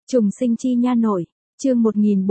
Trùng sinh chi nha nội, chương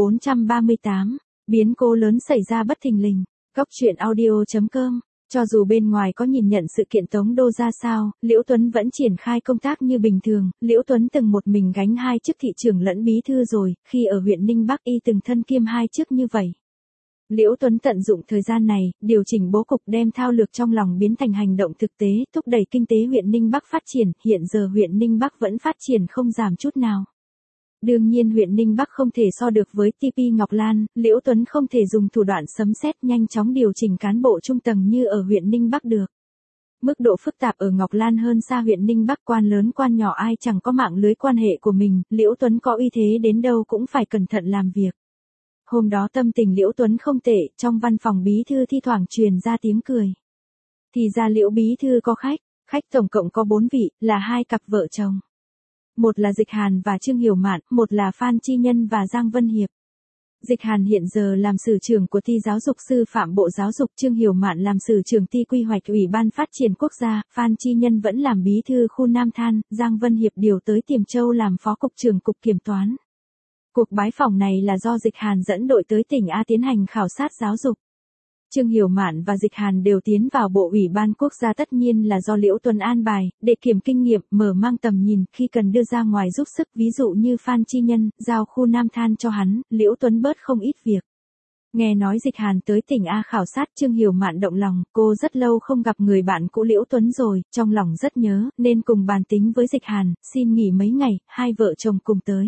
1438, biến cố lớn xảy ra bất thình lình, góc truyện audio.com. Cho dù bên ngoài có nhìn nhận sự kiện Tống Đô ra sao, Liễu Tuấn vẫn triển khai công tác như bình thường. Liễu Tuấn từng một mình gánh hai chức thị trưởng lẫn bí thư rồi, khi ở huyện Ninh Bắc y từng thân kiêm hai chức như vậy. Liễu Tuấn tận dụng thời gian này, điều chỉnh bố cục đem thao lược trong lòng biến thành hành động thực tế, thúc đẩy kinh tế huyện Ninh Bắc phát triển. Hiện giờ huyện Ninh Bắc vẫn phát triển không giảm chút nào. Đương nhiên huyện Ninh Bắc không thể so được với TP Ngọc Lan, Liễu Tuấn không thể dùng thủ đoạn sấm sét nhanh chóng điều chỉnh cán bộ trung tầng như ở huyện Ninh Bắc được. Mức độ phức tạp ở Ngọc Lan hơn xa huyện Ninh Bắc, quan lớn quan nhỏ ai chẳng có mạng lưới quan hệ của mình, Liễu Tuấn có uy thế đến đâu cũng phải cẩn thận làm việc. Hôm đó tâm tình Liễu Tuấn không tệ, trong văn phòng bí thư thi thoảng truyền ra tiếng cười. Thì ra Liễu bí thư có khách tổng cộng có 4 vị, là hai cặp vợ chồng. Một là Dịch Hàn và Trương Hiểu Mạn, một là Phan Chi Nhân và Giang Vân Hiệp. Dịch Hàn hiện giờ làm sử trưởng của Ty Giáo dục Sư phạm Bộ Giáo dục, Trương Hiểu Mạn làm sử trưởng Ty Quy hoạch Ủy ban Phát triển Quốc gia, Phan Chi Nhân vẫn làm bí thư khu Nam Than, Giang Vân Hiệp điều tới Tiềm Châu làm phó cục trưởng cục kiểm toán. Cuộc bái phỏng này là do Dịch Hàn dẫn đội tới tỉnh A tiến hành khảo sát giáo dục. Trương Hiểu Mạn và Dịch Hàn đều tiến vào Bộ Ủy ban Quốc gia tất nhiên là do Liễu Tuấn an bài, để kiểm kinh nghiệm, mở mang tầm nhìn, khi cần đưa ra ngoài giúp sức, ví dụ như Phan Chi Nhân, giao khu Nam Than cho hắn, Liễu Tuấn bớt không ít việc. Nghe nói Dịch Hàn tới tỉnh A khảo sát, Trương Hiểu Mạn động lòng, cô rất lâu không gặp người bạn cũ Liễu Tuấn rồi, trong lòng rất nhớ, nên cùng bàn tính với Dịch Hàn, xin nghỉ mấy ngày, hai vợ chồng cùng tới.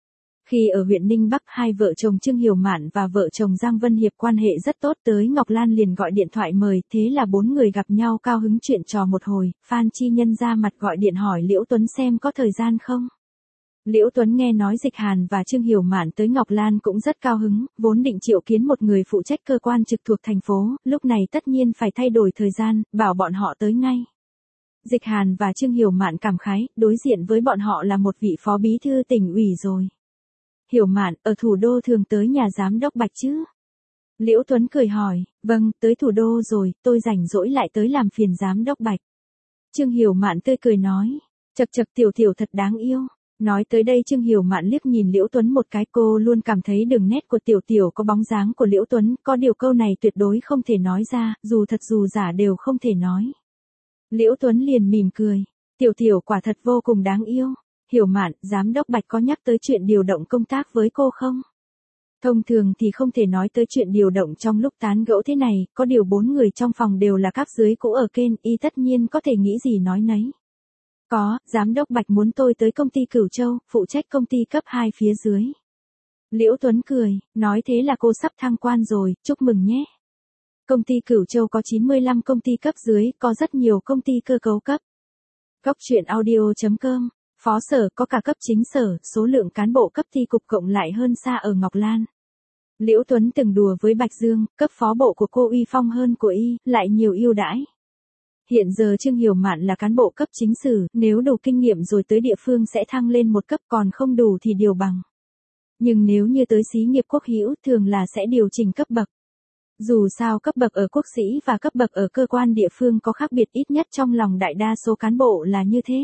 Khi ở huyện Ninh Bắc, hai vợ chồng Trương Hiểu Mạn và vợ chồng Giang Vân Hiệp quan hệ rất tốt, tới Ngọc Lan liền gọi điện thoại mời, thế là 4 người gặp nhau cao hứng chuyện trò một hồi. Phan Chi Nhân ra mặt gọi điện hỏi Liễu Tuấn xem có thời gian không. Liễu Tuấn nghe nói Dịch Hàn và Trương Hiểu Mạn tới Ngọc Lan cũng rất cao hứng, vốn định triệu kiến một người phụ trách cơ quan trực thuộc thành phố, lúc này tất nhiên phải thay đổi thời gian, bảo bọn họ tới ngay. Dịch Hàn và Trương Hiểu Mạn cảm khái, đối diện với bọn họ là một vị phó bí thư tỉnh ủy rồi. Hiểu Mạn, ở thủ đô thường tới nhà giám đốc Bạch chứ? Liễu Tuấn cười hỏi, vâng, tới thủ đô rồi, tôi rảnh rỗi lại tới làm phiền giám đốc Bạch. Trương Hiểu Mạn tươi cười nói, chật chật Tiểu Tiểu thật đáng yêu. Nói tới đây Trương Hiểu Mạn liếc nhìn Liễu Tuấn một cái, cô luôn cảm thấy đường nét của Tiểu Tiểu có bóng dáng của Liễu Tuấn, có điều câu này tuyệt đối không thể nói ra, dù thật dù giả đều không thể nói. Liễu Tuấn liền mỉm cười, Tiểu Tiểu quả thật vô cùng đáng yêu. Hiểu Mạn, giám đốc Bạch có nhắc tới chuyện điều động công tác với cô không? Thông thường thì không thể nói tới chuyện điều động trong lúc tán gẫu thế này, có điều 4 người trong phòng đều là cấp dưới cũ ở kênh, y tất nhiên có thể nghĩ gì nói nấy. Có, giám đốc Bạch muốn tôi tới công ty Cửu Châu, phụ trách công ty cấp 2 phía dưới. Liễu Tuấn cười, nói thế là cô sắp thăng quan rồi, chúc mừng nhé. Công ty Cửu Châu có 95 công ty cấp dưới, có rất nhiều công ty cơ cấu cấp. Góc truyện audio.com. Phó sở có cả cấp chính sở, số lượng cán bộ cấp ty cục cộng lại hơn xa ở Ngọc Lan. Liễu Tuấn từng đùa với Bạch Dương, cấp phó bộ của cô uy phong hơn của y, lại nhiều ưu đãi. Hiện giờ Trương Hiểu Mạn là cán bộ cấp chính sử, nếu đủ kinh nghiệm rồi tới địa phương sẽ thăng lên một cấp, còn không đủ thì điều bằng. Nhưng nếu như tới xí nghiệp quốc hữu thường là sẽ điều chỉnh cấp bậc. Dù sao cấp bậc ở quốc sĩ và cấp bậc ở cơ quan địa phương có khác biệt, ít nhất trong lòng đại đa số cán bộ là như thế.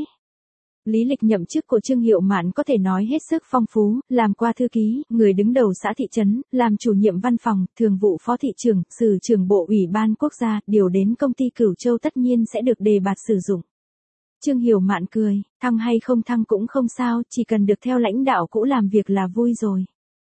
Lý lịch nhậm chức của Trương Hiểu Mạn có thể nói hết sức phong phú, làm qua thư ký, người đứng đầu xã thị trấn, làm chủ nhiệm văn phòng, thường vụ phó thị trưởng, sử trưởng Bộ Ủy ban Quốc gia, điều đến công ty Cửu Châu tất nhiên sẽ được đề bạt sử dụng. Trương Hiểu Mạn cười, thăng hay không thăng cũng không sao, chỉ cần được theo lãnh đạo cũ làm việc là vui rồi.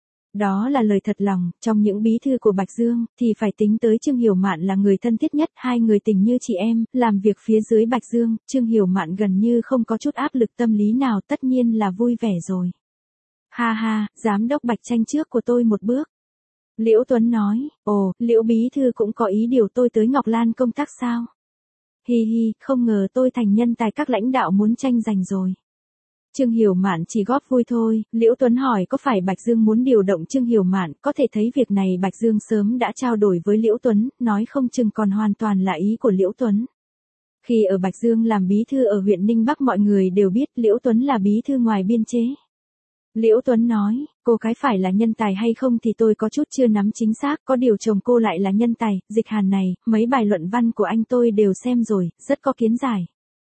Đó là lời thật lòng, trong những bí thư của Bạch Dương, thì phải tính tới Trương Hiểu Mạn là người thân thiết nhất, hai người tình như chị em, làm việc phía dưới Bạch Dương, Trương Hiểu Mạn gần như không có chút áp lực tâm lý nào, tất nhiên là vui vẻ rồi. Ha ha, giám đốc Bạch tranh trước của tôi một bước. Liễu Tuấn nói, ồ, Liễu bí thư cũng có ý điều tôi tới Ngọc Lan công tác sao? Hi hi, không ngờ tôi thành nhân tài các lãnh đạo muốn tranh giành rồi. Trương Hiểu Mạn chỉ góp vui thôi, Liễu Tuấn hỏi có phải Bạch Dương muốn điều động Trương Hiểu Mạn, có thể thấy việc này Bạch Dương sớm đã trao đổi với Liễu Tuấn, nói không chừng còn hoàn toàn là ý của Liễu Tuấn. Khi ở Bạch Dương làm bí thư ở huyện Ninh Bắc mọi người đều biết Liễu Tuấn là bí thư ngoài biên chế. Liễu Tuấn nói, cô cái phải là nhân tài hay không thì tôi có chút chưa nắm chính xác, có điều chồng cô lại là nhân tài, Dịch Hàn này, mấy bài luận văn của anh tôi đều xem rồi, rất có kiến giải.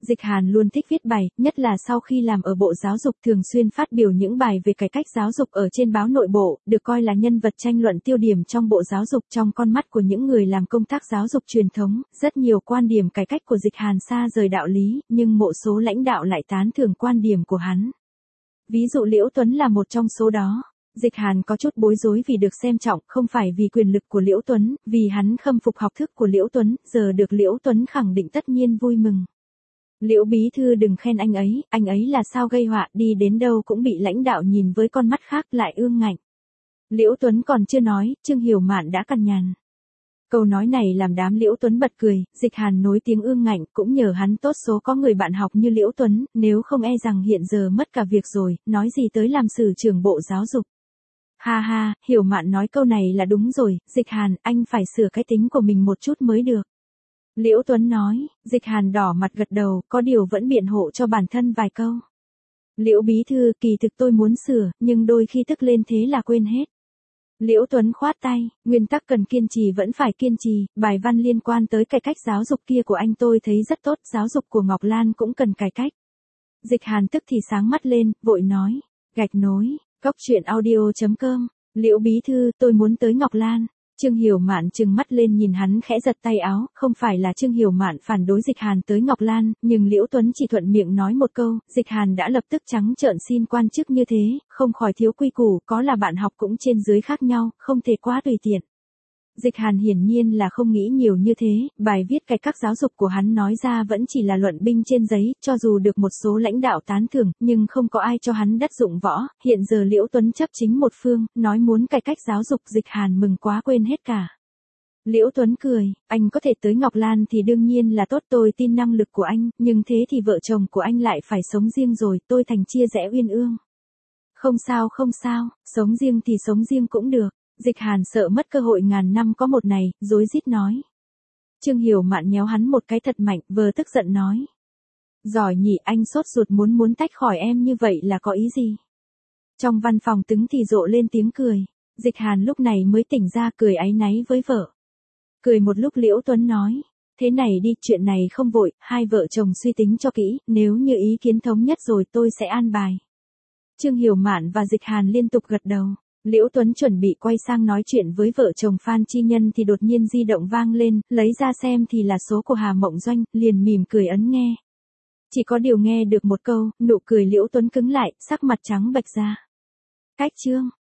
Dịch Hàn luôn thích viết bài, nhất là sau khi làm ở Bộ Giáo dục thường xuyên phát biểu những bài về cải cách giáo dục ở trên báo nội bộ, được coi là nhân vật tranh luận tiêu điểm trong Bộ Giáo dục. Trong con mắt của những người làm công tác giáo dục truyền thống, rất nhiều quan điểm cải cách của Dịch Hàn xa rời đạo lý, nhưng một số lãnh đạo lại tán thưởng quan điểm của hắn. Ví dụ Liễu Tuấn là một trong số đó. Dịch Hàn có chút bối rối vì được xem trọng, không phải vì quyền lực của Liễu Tuấn, vì hắn khâm phục học thức của Liễu Tuấn, giờ được Liễu Tuấn khẳng định tất nhiên vui mừng. Liễu bí thư đừng khen anh ấy là sao gây họa, đi đến đâu cũng bị lãnh đạo nhìn với con mắt khác, lại ương ngạnh. Liễu Tuấn còn chưa nói, Trương Hiểu Mạn đã cằn nhằn. Câu nói này làm đám Liễu Tuấn bật cười, Dịch Hàn nối tiếng ương ngạnh, cũng nhờ hắn tốt số có người bạn học như Liễu Tuấn, nếu không e rằng hiện giờ mất cả việc rồi, nói gì tới làm sử trưởng Bộ Giáo dục. Ha ha, Hiểu Mạn nói câu này là đúng rồi, Dịch Hàn, anh phải sửa cái tính của mình một chút mới được. Liễu Tuấn nói, Dịch Hàn đỏ mặt gật đầu, có điều vẫn biện hộ cho bản thân vài câu. Liễu bí thư, kỳ thực tôi muốn sửa, nhưng đôi khi tức lên thế là quên hết. Liễu Tuấn khoát tay, nguyên tắc cần kiên trì vẫn phải kiên trì, bài văn liên quan tới cải cách giáo dục kia của anh tôi thấy rất tốt, giáo dục của Ngọc Lan cũng cần cải cách. Dịch Hàn tức thì sáng mắt lên, vội nói, gạch nối, coctruyện.audio.com, Liễu bí thư, tôi muốn tới Ngọc Lan. Trương Hiểu Mạn trừng mắt lên nhìn hắn khẽ giật tay áo, không phải là Trương Hiểu Mạn phản đối Dịch Hàn tới Ngọc Lan, nhưng Liễu Tuấn chỉ thuận miệng nói một câu, Dịch Hàn đã lập tức trắng trợn xin quan chức như thế, không khỏi thiếu quy củ, có là bạn học cũng trên dưới khác nhau, không thể quá tùy tiện. Dịch Hàn hiển nhiên là không nghĩ nhiều như thế, bài viết cải cách giáo dục của hắn nói ra vẫn chỉ là luận binh trên giấy, cho dù được một số lãnh đạo tán thưởng, nhưng không có ai cho hắn đất dụng võ, hiện giờ Liễu Tuấn chấp chính một phương, nói muốn cải cách giáo dục, Dịch Hàn mừng quá quên hết cả. Liễu Tuấn cười, anh có thể tới Ngọc Lan thì đương nhiên là tốt, tôi tin năng lực của anh, nhưng thế thì vợ chồng của anh lại phải sống riêng rồi, tôi thành chia rẽ uyên ương. Không sao, sống riêng thì sống riêng cũng được. Dịch Hàn sợ mất cơ hội ngàn năm có một này, rối rít nói. Trương Hiểu Mạn nhéo hắn một cái thật mạnh, vừa tức giận nói. Giỏi nhỉ, anh sốt ruột muốn tách khỏi em như vậy là có ý gì? Trong văn phòng Tứng thì rộ lên tiếng cười. Dịch Hàn lúc này mới tỉnh ra, cười áy náy với vợ. Cười một lúc Liễu Tuấn nói. Thế này đi, chuyện này không vội, hai vợ chồng suy tính cho kỹ, nếu như ý kiến thống nhất rồi tôi sẽ an bài. Trương Hiểu Mạn và Dịch Hàn liên tục gật đầu. Liễu Tuấn chuẩn bị quay sang nói chuyện với vợ chồng Phan Chi Nhân thì đột nhiên di động vang lên, lấy ra xem thì là số của Hà Mộng Doanh, liền mỉm cười ấn nghe. Chỉ có điều nghe được một câu, nụ cười Liễu Tuấn cứng lại, sắc mặt trắng bệch ra. Cách chương